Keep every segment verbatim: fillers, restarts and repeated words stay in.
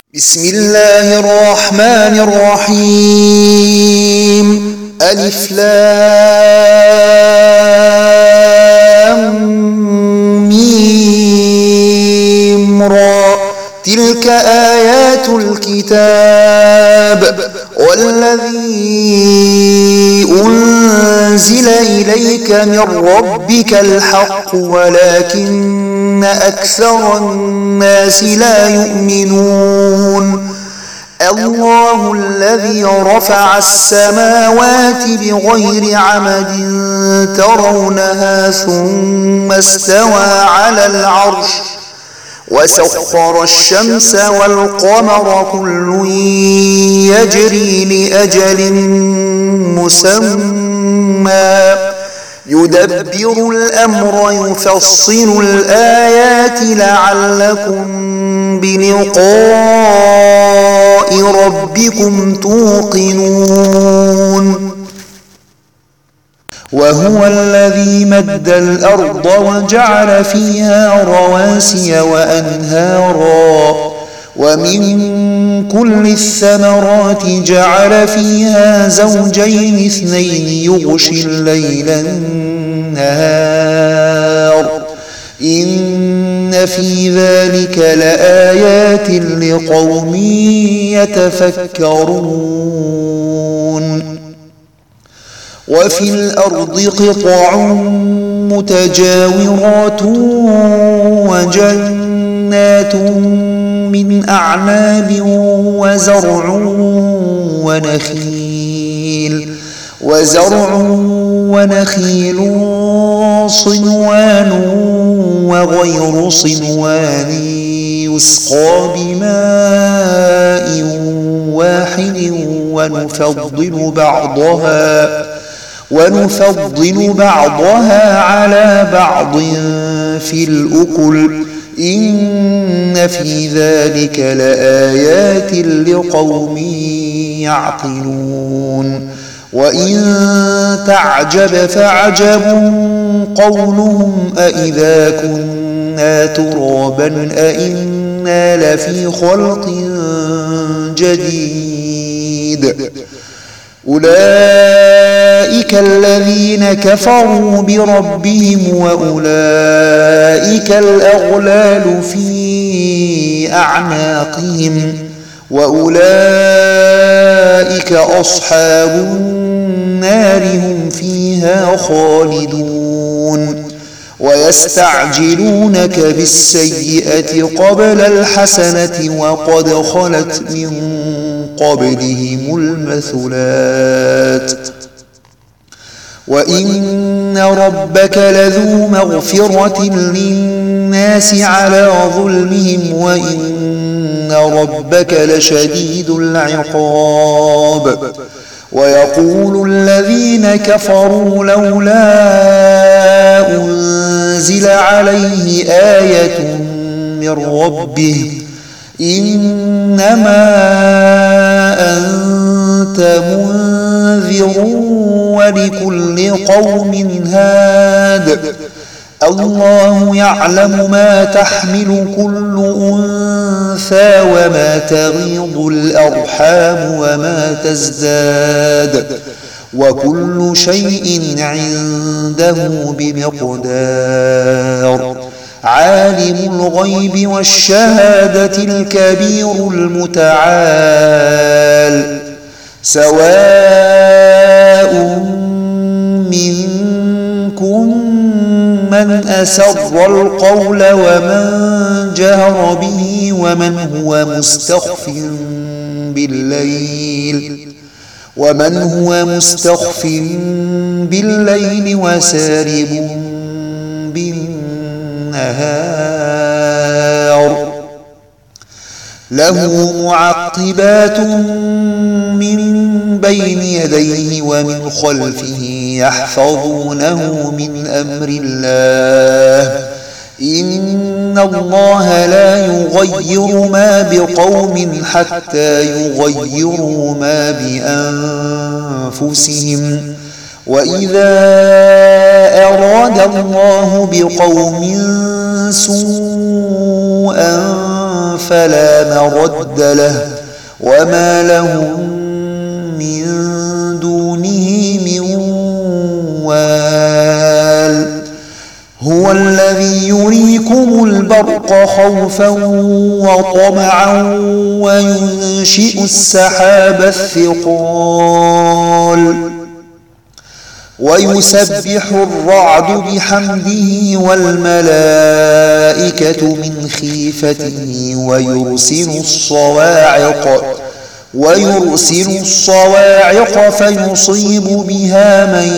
بسم الله الرحمن الرحيم ألف لام ميم را تلك آيات الكتاب والذي أنزل إليك من ربك الحق ولكن أكثر الناس لا يؤمنون الله الذي رفع السماوات بغير عمد ترونها ثم استوى على العرش وسخر الشمس والقمر كل يجري لأجل مسمى يدبر الأمر يفصل الآيات لعلكم بلقاء ربكم توقنون وهو الذي مد الأرض وجعل فيها رواسي وأنهارا ومن كل الثمرات جعل فيها زوجين اثنين يغشي الليل النهار إن في ذلك لآيات لقوم يتفكرون وفي الأرض قطع متجاورات وجنات من أعناب وزرع ونخيل وزرع ونخيل صنوان وغير صنوان يسقى بماء واحد ونفضل بعضها ونفضل بعضها على بعض في الأكل إن في ذلك لآيات لقوم يعقلون وإن تعجب فعجب قولهم أإذا كنا ترابا أإنا لفي خلق جديد أولئك الذين كفروا بربهم وأولئك الأغلال في أعناقهم وأولئك أصحاب النار هم فيها خالدون ويستعجلونك بالسيئة قبل الحسنة وقد خلت من قبلهم المثلات وإن ربك لذو مغفرة للناس على ظلمهم وإن ربك لشديد العقاب ويقول الذين كفروا لولا أنزل عليه آية من ربه إنما أنت منذر ولكل قوم هاد الله يعلم ما تحمل كل أنثى وما تغيض الأرحام وما تزداد وكل شيء عنده بمقدار عالم الغيب والشهادة الكبير المتعال سواء منكم من أسر القول ومن جهر به ومن هو مستخف بالليل ومن هو مستخف بالليل وسارب بالنهار له معقبات من بين يديه ومن خلفه يحفظونه من أمر الله إن الله لا يغير ما بقوم حتى يغيروا ما بأنفسهم وإذا أراد الله بقوم سوءا فلا مرد له وما لهم من دونه من وال هو الذي يريكم البرق خوفا وطمعا وينشئ السحاب الثقال ويسبح الرعد بحمده والملائكة من خيفته ويرسل الصواعق ويرسل الصواعق فيصيب بها من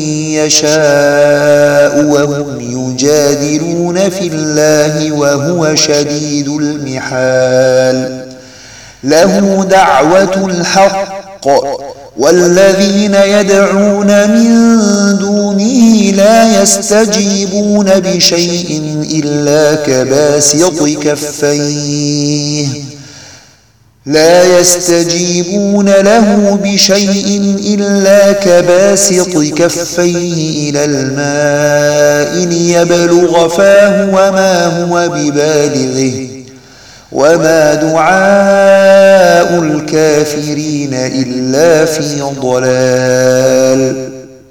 يشاء وهم يجادلون في الله وهو شديد المحال له دعوة الحق والذين يدعون من دونه لا يستجيبون بشيء إلا كباسط كفيه لا يستجيبون له بشيء إلا كباسط كفيه إلى الماء ليبلغ فاه وما هو ببالغه وما دعاء الكافرين إلا في ضلال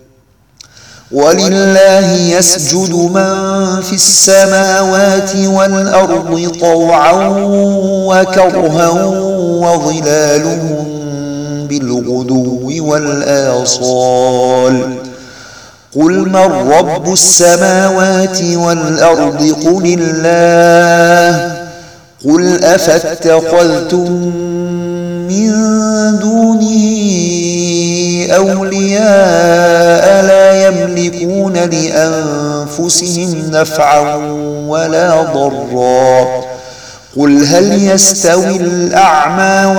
ولله يسجد من في السماوات والأرض طوعا وكرها وظلالهم بالغدو والآصال قل من رب السماوات والأرض قل الله قل أفاتخذتم من دونه أولياء لا يملكون لأنفسهم نفعا ولا ضرا قل هل يستوي الأعمى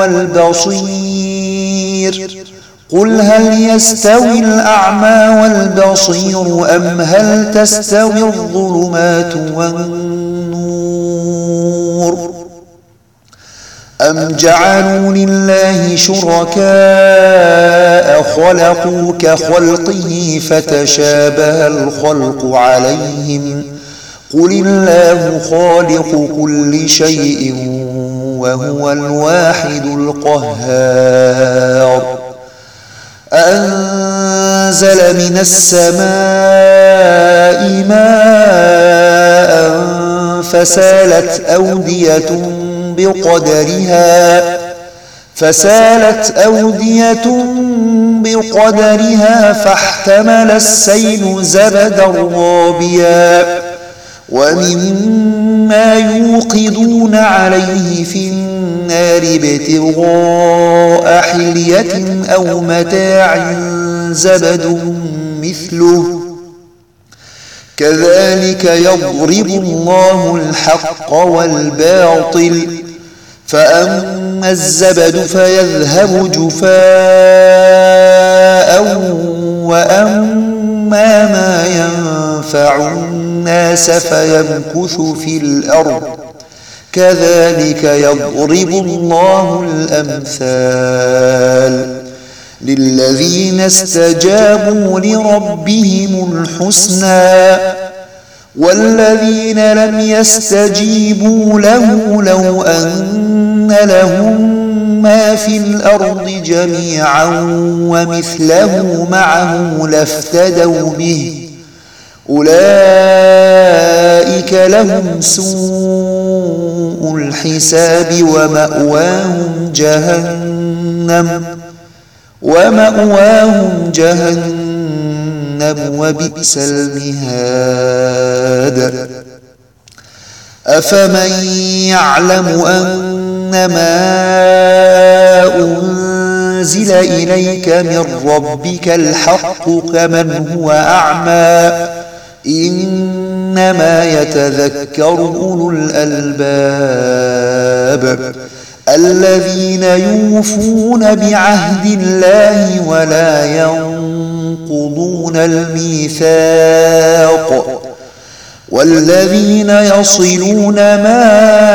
والبصير قل هل يستوي الأعمى والبصير أم هل تستوي الظلمات والنور أم جعلوا لله شركاء خلقوا كخلقه فتشابه الخلق عليهم قل الله خالق كل شيء وهو الواحد القهار أنزل من السماء ماء فسالت أودية بقدرها فسالت أودية بقدرها فاحتمل السيل زبدا رابيا ومما يوقدون عليه في النار ابتغاء حلية أو متاع زبد مثله كذلك يضرب الله الحق والباطل فأما الزبد فيذهب جفاء وأما ما ينفع الناس فيمكث في الأرض كذلك يضرب الله الأمثال للذين استجابوا لربهم الحسنى والذين لم يستجيبوا له لو أن لهم ما في الأرض جميعا ومثله معه لافتدوا به أولئك لهم سوء الحساب ومأواهم جهنم ومأواهم جهنم وبئس المهاد أفمن يعلم أنما أنزل إليك من ربك الحق كمن هو أعمى إنما يتذكر أولو الألباب الذين يوفون بعهد الله ولا ينقضون الميثاق والذين يصلون ما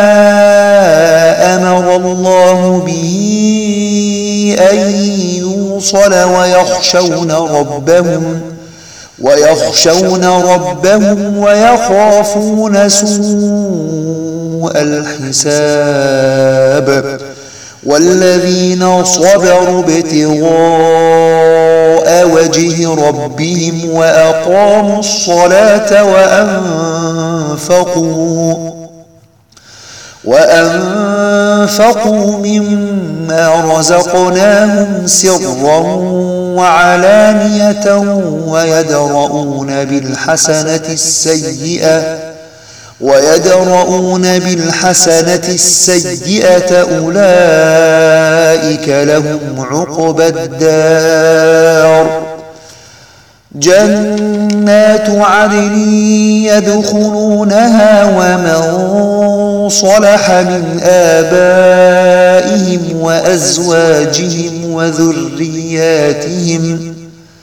أمر الله به أن يوصل ويخشون ربهم ويخشون ربهم ويخافون سوء الحساب والذين صبروا ابتغاء وجه ربهم وأقاموا الصلاة وأنفقوا وأنفقوا مما رزقناهم سرا وعلانية ويدرؤون بالحسنة السيئة ويدرؤون بالحسنة السيئة أولئك لهم عقبى الدار جنات عدن يدخلونها ومن صلح من آبائهم وأزواجهم وذرياتهم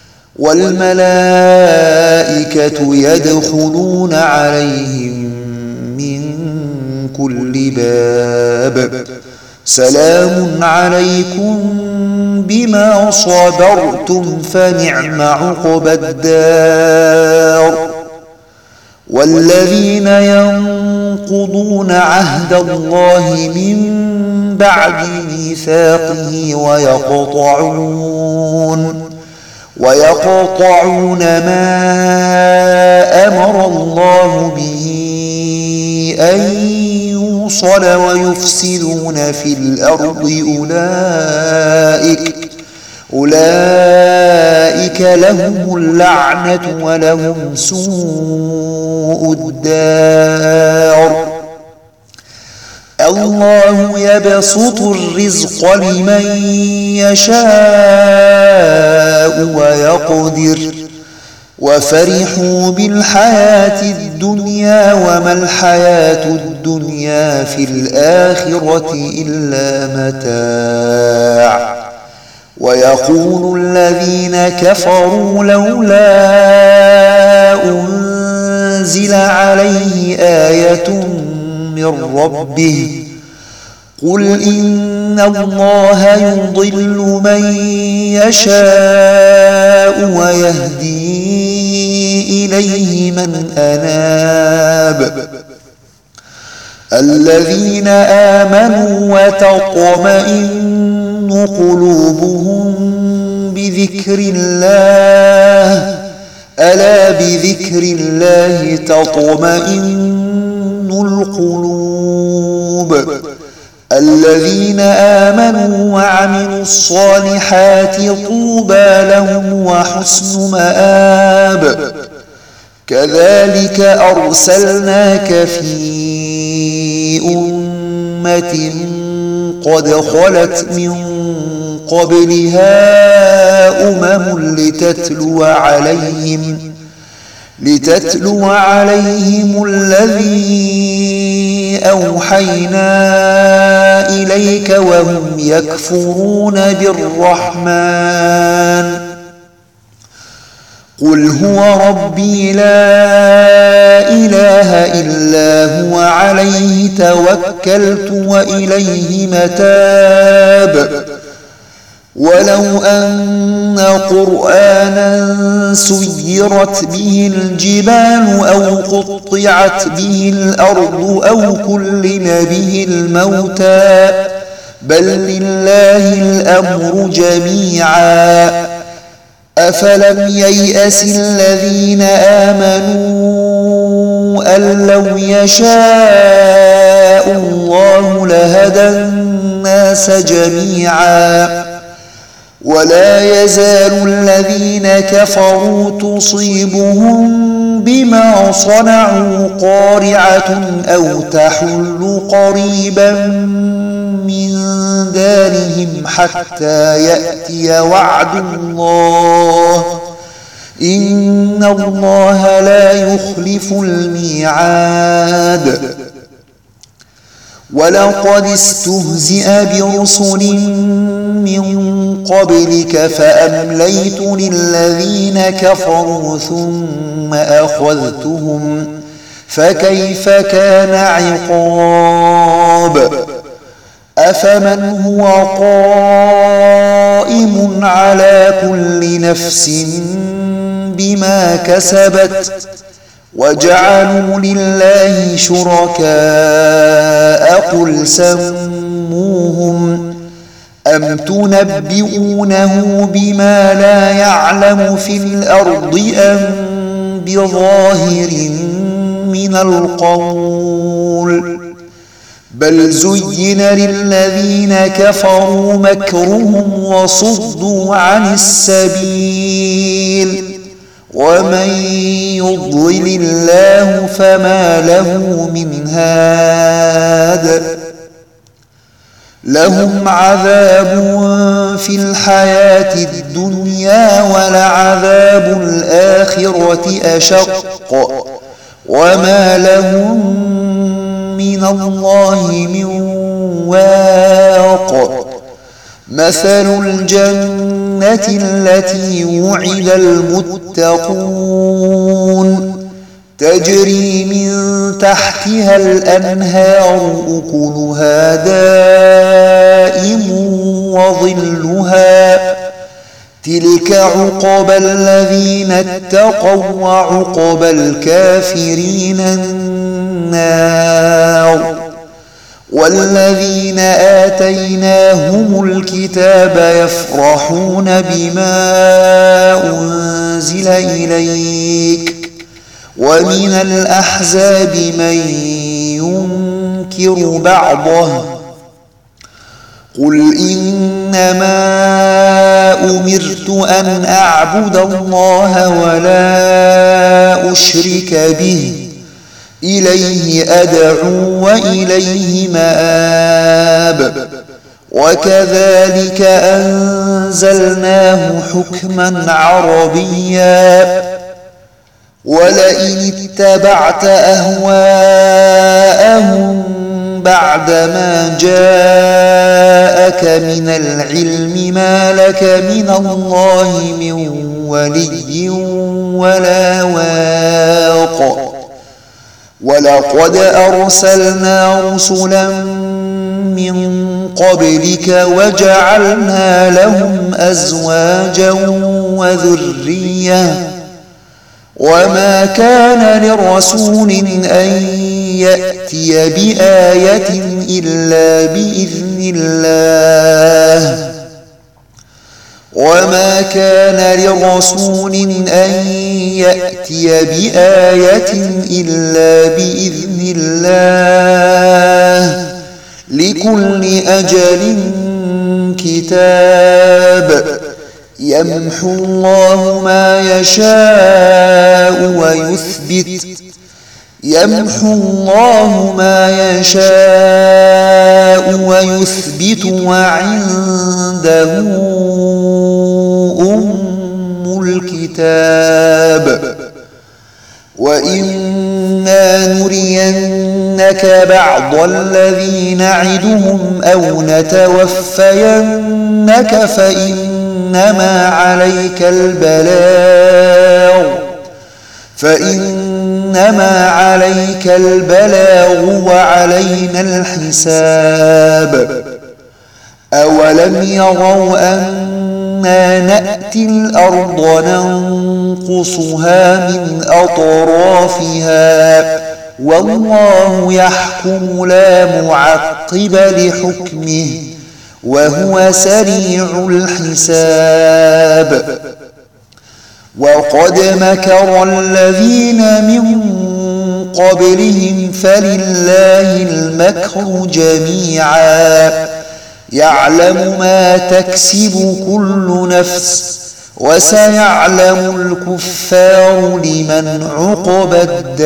والملائكة يدخلون عليهم من كل باب سلام عليكم بما صبرتم فنعم عقبى الدار والذين ينقضون عهد الله من بعد ميثاقه ويقطعون ويقطعون ما أمر الله به أن يوصل ويفسدون في الأرض أولئك أولئك لهم اللعنة ولهم سوء الدار الله يبسط الرزق لمن يشاء ويقدر وفرحوا بالحياة الدنيا وما الحياة الدنيا في الآخرة إلا متاع ويقول الذين كفروا لولا أنزل عليه آية من ربه قل إن الله يضل من يشاء ويهدي إليه من أناب الذين آمنوا وتطمئن قلوبهم بذكر الله ألا بذكر الله تطمئن القلوب الذين آمنوا وعملوا الصالحات طوبى لهم وحسن مآب كذلك أرسلناك في أمة قد خلت من قبلها أمم لتتلو عليهم لتتلو عليهم الذي أوحينا إليك وهم يكفرون بالرحمن قل هو ربي لا إله إلا هو عليه توكلت وإليه متاب ولو أن قرآنا سيرت به الجبال أو قطعت به الأرض أو كلم به الموتى بل لله الأمر جميعا أفلم ييأس الذين آمنوا أن لو يشاء الله لهدى الناس جميعا ولا يزال الذين كفروا تصيبهم بما صنعوا قارعة أو تحل قريبا من دارهم حتى يأتي وعد الله إن الله لا يخلف الميعاد ولقد استهزئ برسل من قبلك فأمليت للذين كفروا ثم أخذتهم فكيف كان عقاب أفمن هو قائم على كل نفس بما كسبت وجعلوا لله شركاء قل سموهم أم تنبئونه بما لا يعلم في الأرض أم بظاهر من القول بل زين للذين كفروا مكرهم وصدوا عن السبيل ومن يضلل الله فما له من هاد لهم عذاب في الحياة الدنيا ولعذاب الآخرة أشق وما لهم من الله من واق مثل الجنة التي وعد المتقون تجري من تحتها الأنهار أكلها دائم وظلها تلك عقبى الذين اتقوا وعقبى الكافرين النار والذين آتيناهم الكتاب يفرحون بما أنزل إليك ومن الأحزاب من ينكر بعضه قل إنما أمرت أن أعبد الله ولا أشرك به إليه أدعو وإليه مآب وكذلك أنزلناه حكما عربيا ولئن اتبعت أهواءهم بعدما جاءك من العلم ما لك من الله من ولي ولا واق ولقد أرسلنا رسلا من قبلك وجعلنا لهم أزواجا وذرية وما كان لرسول أن يأتي بآية إلا بإذن الله وما كان لرسول أن يأتي بآية إلا بإذن الله لكل أجل كتاب يمحو الله ما يشاء ويثبت يمحو الله ما يشاء ويثبت وعنده أم الكتاب وإما نرينك بعض الذي نعدهم أو نتوفينك فإنما عليك البلاغ فإنما عليك البلاغ وعلينا الحساب أولم يروا أنا نأتي الأرض ننقصها من أطرافها والله يحكم لا معقب لحكمه وهو سريع الحساب وقد مكر الذين من قبلهم فلله المكر جميعا يعلم ما تكسب كل نفس وسيعلم الكفار لمن عقبى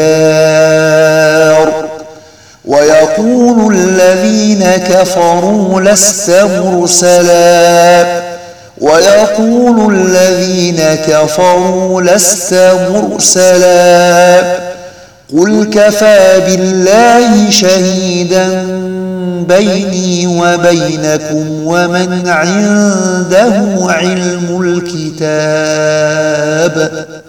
الدار ويقول الذين كفروا لست مرسلا ويقول الذين كفروا لست مرسلا قل كفى بالله شهيدا بيني وبينكم ومن عنده علم الكتاب